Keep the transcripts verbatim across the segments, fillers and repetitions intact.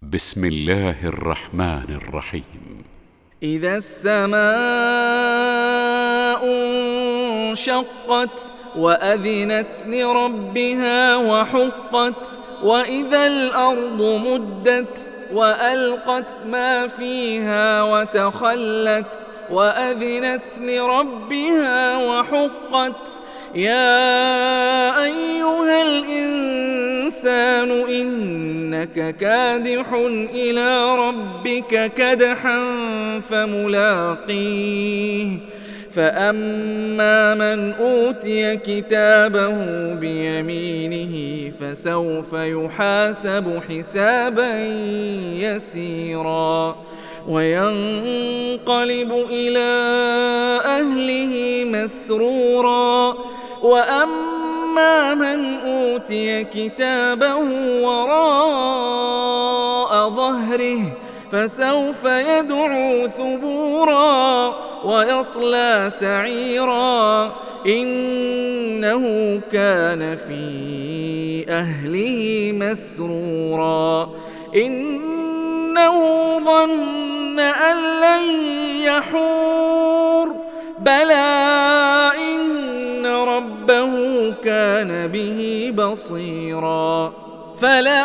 بسم الله الرحمن الرحيم. إذا السماء انشقت وأذنت لربها وحقت وإذا الأرض مدت وألقت ما فيها وتخلت وأذنت لربها وحقت يا أيها الإنسان إنك كادح إلى ربك كدحا فملاقيه فأما من أوتي كتابه بيمينه فسوف يحاسب حسابا يسيرا وينقلب إلى أهله مسرورا وأما من أوتي كتابه وراء ظهره فسوف يدعو ثبورا ويصلى سعيرا إنه كان في أهله مسرورا إنه ظن أن لن يحور بلى إن ربه كان به بصيرا فلا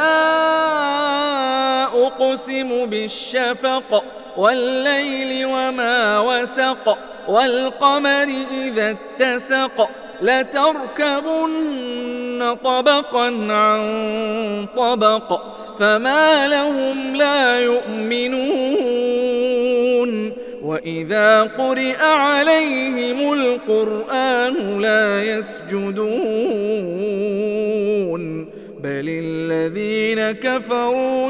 أقسم بالشفق والليل وما وسق والقمر إذا اتسق لتركبن طبقا عن طبق فما لهم لا يؤمنون وإذا قرئ عليهم القرآن لا يسجدون بل الذين كفروا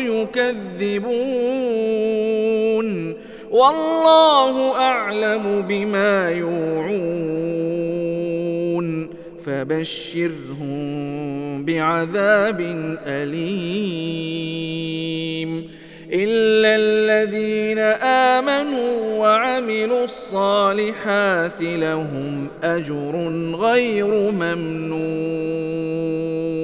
يكذبون والله أعلم بما يوعون فبشرهم بعذاب أليم إلا الذين آمنوا وعملوا الصالحات لهم أجر غير ممنون.